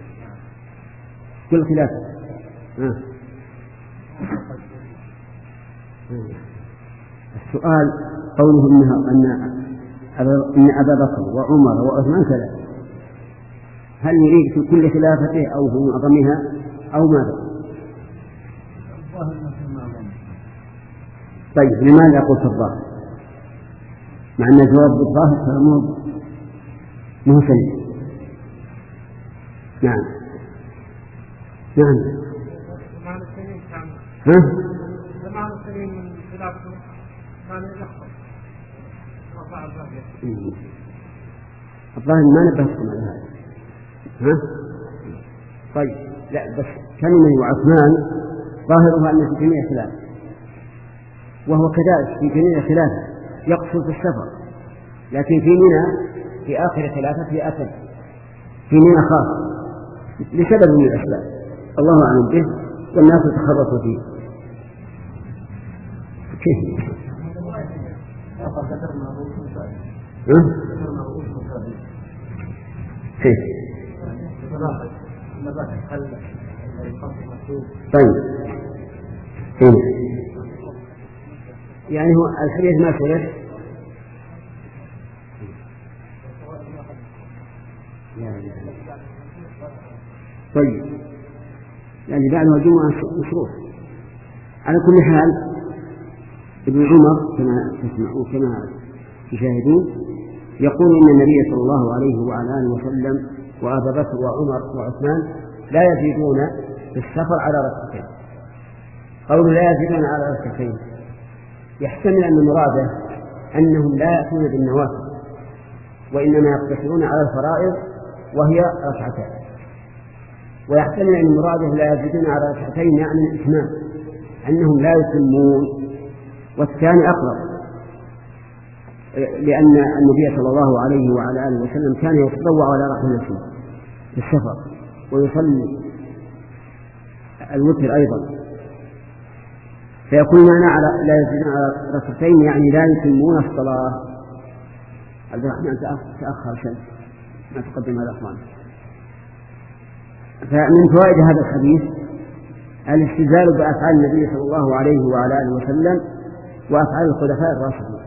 كل خلافه. آه. السؤال: قوله إنها أن أن أبا بكر وعمر وعثمان كذا، هل يريد في كل خلافته أو في معظمها أو ماذا؟ طيب، لماذا يقول في الظاهر مع أن الجواب بالظاهر فالأمور مو سليم؟ نعم نعم. ها؟ الظاهر ما نبهتكم على هذا. ها؟ طيب، لا بس كلمة وعثمان ظاهرها أن في جميع خلاف، وهو كذلك في جميع خلافه يقصد في السفر، لكن في منى في آخر خلافه في أسد في منى خاص لسبب من الأسباب الله أعلم به، والناس يتخرطوا فيه. كيف؟ كيف؟ طيب، يعني هو الحديث ما صرف. طيب، يعني بعدها جمعة مشروع. على كل حال، ابن عمر كما تسمعون كما تشاهدون يقول إن النبي صلى الله عليه وعلى آله وسلم وأبا بكر وعمر وعثمان لا يزيدون في السفر على ركعتين. قول لا يزيدون على ركعتين يحتمل أن مراده أنهم لا يأتون بالنوافل وإنما يقتصرون على الفرائض وهي ركعتان، ويحتمل أن مراده لا يزيدون على ركعتين يعني الإتمام، أنهم لا يتمون، والثاني أقرب، لأن النبي صلى الله عليه وعلى آله وسلم كان يتطوع على رحمته في السفر ويصلي الوتر أيضا، فيكون معنى على لا يزيدون على ركعتين يعني لا يتمون الصلاة. عبد الرحمن تأخر شيء ما تقدم هذا أخوان. فمن فوائد هذا الحديث الاستدلال بأفعال النبي صلى الله عليه وعلى آله وسلم وأفعال الخلفاء الراشدين،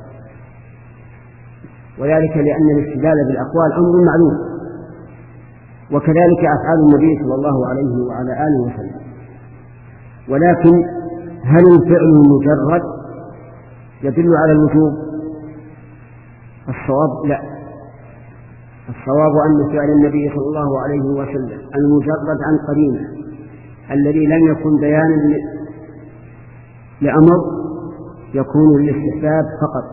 وذلك لأن الاستدلال بالأقوال أمر معلوم، وكذلك أفعال النبي صلى الله عليه وعلى آله وسلم. ولكن هل الفعل المجرد يدل على الوجوب؟ الصواب لا، الصواب أن فعل النبي صلى الله عليه وسلم المجرد عن قرينة الذي لم يكن بيانا لأمر يكون للاستحباب فقط،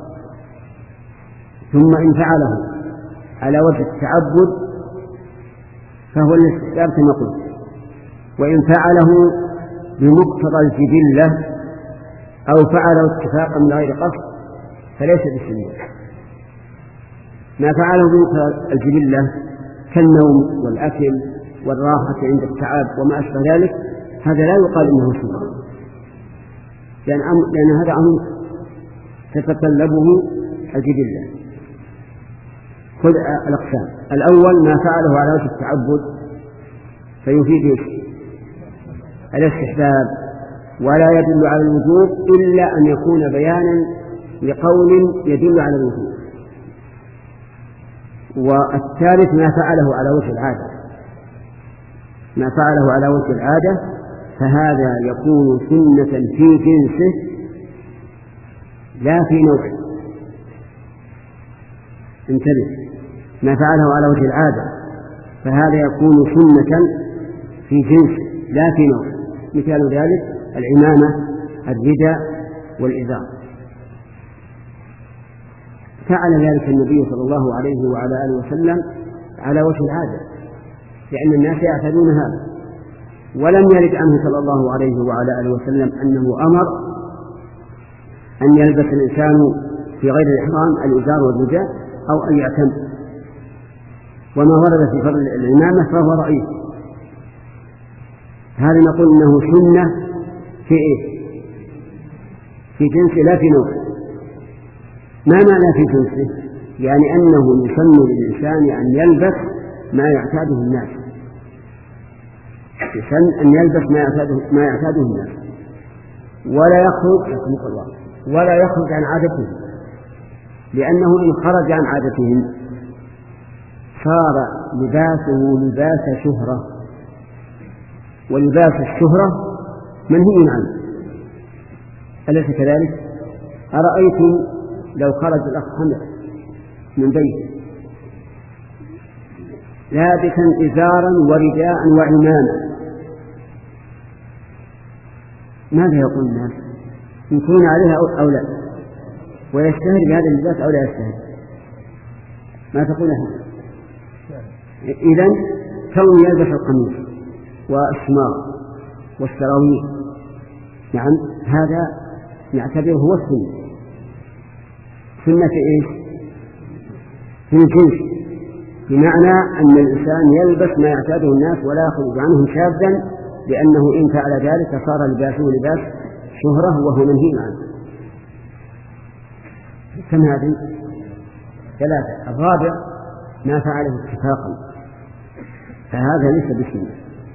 ثم إن فعله على وجه التعبد فهو الاستحباب كما قلت، وإن فعله بمقتضى الجبلة أو فعله اتفاقا من غير قصد فليس بالسنة. ما فعله بمقتضى الجبلة كالنوم والأكل والراحة عند التعب وما أشبه ذلك هذا لا يقال إنه سنة، لأن, لأن هذا أمر تتطلبه الجبلة. خذ الأقسام. الأول ما فعله على وجه التعبد فيفيد الاستحباب ولا يدل على الوجوب إلا أن يكون بيانا لقول يدل على الوجوب. والثالث ما فعله على وجه العادة ما فعله على وجه العادة فهذا يكون سنة في جنسه لا في نوعه. انتبه، ما فعله على وجه العادة فهذا يكون سنة في جنسه لا في نوعه. مثال ذلك العمامة، الرداء، والإزار. فعل ذلك النبي صلى الله عليه وعلى آله وسلم على وجه العادة لأن الناس يعتادون هذا، ولم يرد عنه صلى الله عليه وعلى آله وسلم أنه أمر أن يلبس الإنسان في غير الإحرام الإزار والرداء أو أن يعتم. وما ورد في فضل العمامة فهو ضعيف. هذا نقول إنه سنة في إيه؟ في جنسه لا في نوعه. ما معنى في جنسه؟ يعني أنه يسن للإنسان أن يلبس ما يعتاده الناس، يسن أن يلبس ما يعتاده, ما يعتاده الناس ولا يخرج رحمه الله ولا يخرج عن عادتهم، لأنه إن خرج عن عادتهم صار لباسه لباس شهرة، ولباس الشهرة منهي عنه. أليس كذلك؟ أرأيتم لو خرج الأخ حمد من بيته لابسا إزارا ورداء وعماما ماذا يقول الناس؟ يكون عليها أو لا؟ ويشتهر بهذا اللباس أو لا يشتهر؟ ما تقول هذا؟ إذن كون يلبس القميص والشمار والسراويل نعم هذا نعتبره هو السنة. سنة إيش؟ في الجنس، بمعنى أن الإنسان يلبس ما يعتاده الناس ولا يخرج عنهم شاذا، لأنه إن فعل ذلك صار لباسه لباس شهرة وهو منهي عنه. كم هذه؟ ثلاثة. الرابع ما فعله اتفاقا فهذا ليس بسنة.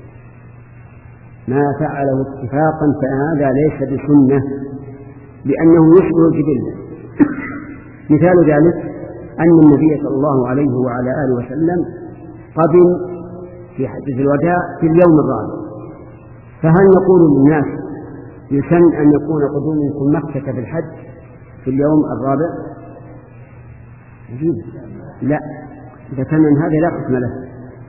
ما فعله اتفاقا فهذا ليس بسنة لأنه يشبه الجبلة. مثال ذلك أن النبي صلى الله عليه وعلى آله وسلم قدم في حجة الوداع في اليوم الرابع، فهل نقول للناس يسن أن يكون قدومكم مكة في الحج في اليوم الرابع؟ لا، إذا كان من هذا لا قسم له.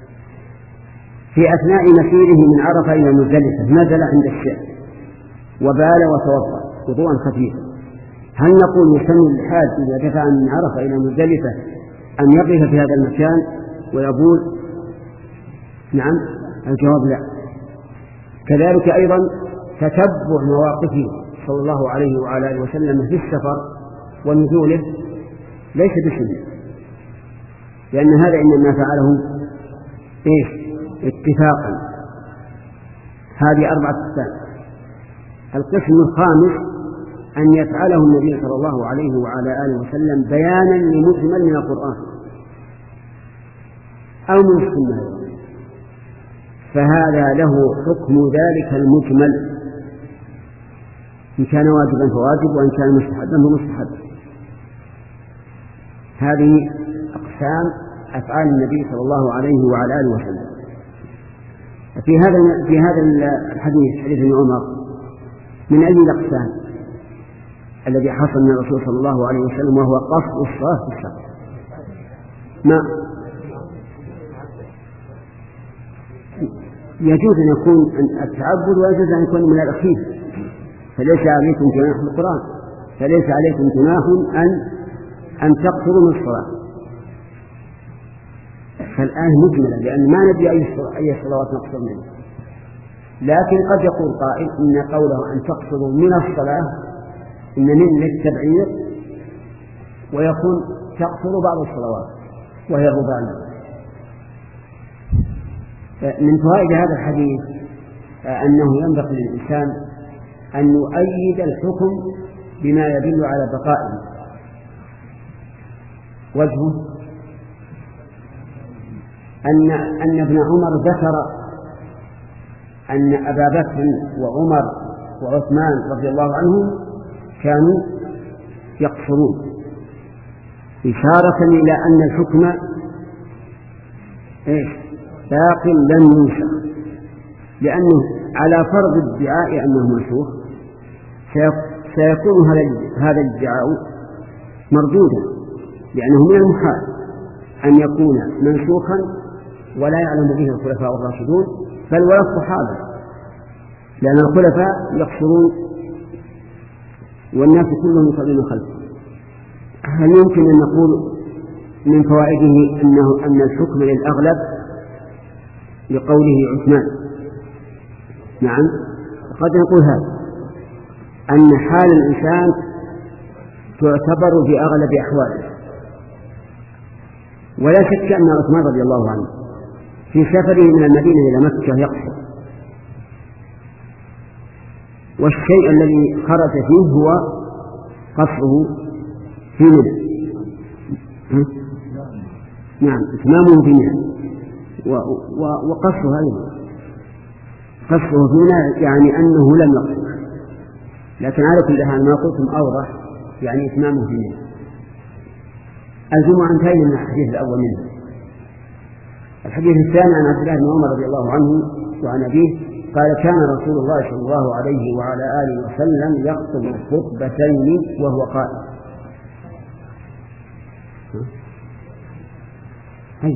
في أثناء مسيره من عرفة إلى مزدلفة نزل عند الشعب وبال وتوضأ وضوءا خفيفا، هل نقول يسن للحاج إذا دفع من عرفة إلى مزدلفة أن يقف في هذا المكان ويبول؟ نعم، الجواب لا. كذلك أيضا تتبع مواقفه صلى الله عليه وعلى آله وسلم في السفر ونزوله ليس بسنة، لأن هذا إنما فعله إيش؟ اتفاقا. هذه أربعة أقسام. القسم الخامس أن يفعله النبي صلى الله عليه وعلى آله وسلم بيانا لمجمل من القرآن أو من السنة، فهذا له حكم ذلك المجمل، إن كان واجبا فواجب وإن كان مستحبا فمستحب. هذه أقسام أفعال النبي صلى الله عليه وعلى آله وسلم. في هذا في هذا الحديث حديث ابن عمر من أي الأقسام الذي حصل من الرسول صلى الله عليه وسلم وهو قصد الصلاة في السفر؟ ما يجوز أن يكون التعبد ويجوز أن يكون من الأخير، فليس عليكم جناح القرآن فليس عليكم جناح أن أن تقصروا من الصلاة. فالآن مجملة لأن ما ندري أي صلوات نقصر منه، لكن قد يقول قائل إن قوله أن تقصروا من الصلاة إن من للتبعير ويكون تقصر بعض الصلوات وهي الرباعية. من فوائد هذا الحديث أنه ينبغي للإنسان أن يؤيد الحكم بما يدل على بقائه. وجهه أن أن ابن عمر ذكر أن أبا بكر وعمر وعثمان رضي الله عنهم كانوا يقصرون، إشارة إلى أن الحكم إيش باق لن ينسخ، لأنه على فرض الادعاء أنه منسوخ سيكون هذا الادعاء مردودا، لأنه من المحال أن يكون منسوخا ولا يعلم به الخلفاء الراشدون بل ولا الصحابة، لأن الخلفاء يقصرون والناس كلهم يصلون خلفه. هل يمكن أن نقول من فوائده أنه أن الحكم للأغلب لقوله عثمان؟ نعم، قد نقول هذا أن حال الإنسان تعتبر بأغلب أحواله، ولا شك أن عثمان رضي الله عنه في سفره من المدينة إلى مكة يقصر، والشيء الذي خرج فيه هو قصره في منى. نعم، إتمامه في منى وقصره أيضا، قصره في منى يعني أنه لم يقصر، لكن على كل حال ما قلتم أوضح يعني إتمامه في منى. الجمعة انتهينا من الحديث الأول منه. الحديث الثاني عن عبد الله بن عمر رضي الله عنه وعن أبيه قال كان رسول الله صلى الله عليه وعلى آله وسلم يخطب خطبتين وهو قائم. أي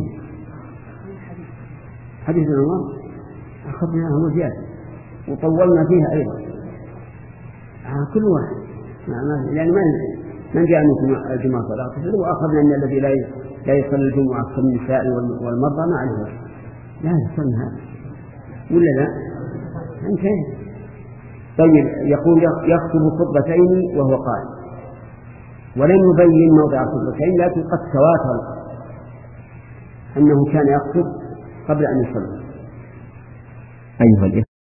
حديث ابن عمر أخذناه هو زيادة وطولنا فيها أيضا آه كل واحد، لأن ما من جاء من الجمعة صلاة وأخذنا أن الذي لا يصلي الجمعة أكثر من النساء والمرضى ما عليه لا يصلي هذا ولا لا انتهى. طيب يقول يخطب خطبتين وهو قائم، ولم يبين موضع الخطبتين، لكن قد تواتر أنه كان يخطب قبل أن يصلي. أيها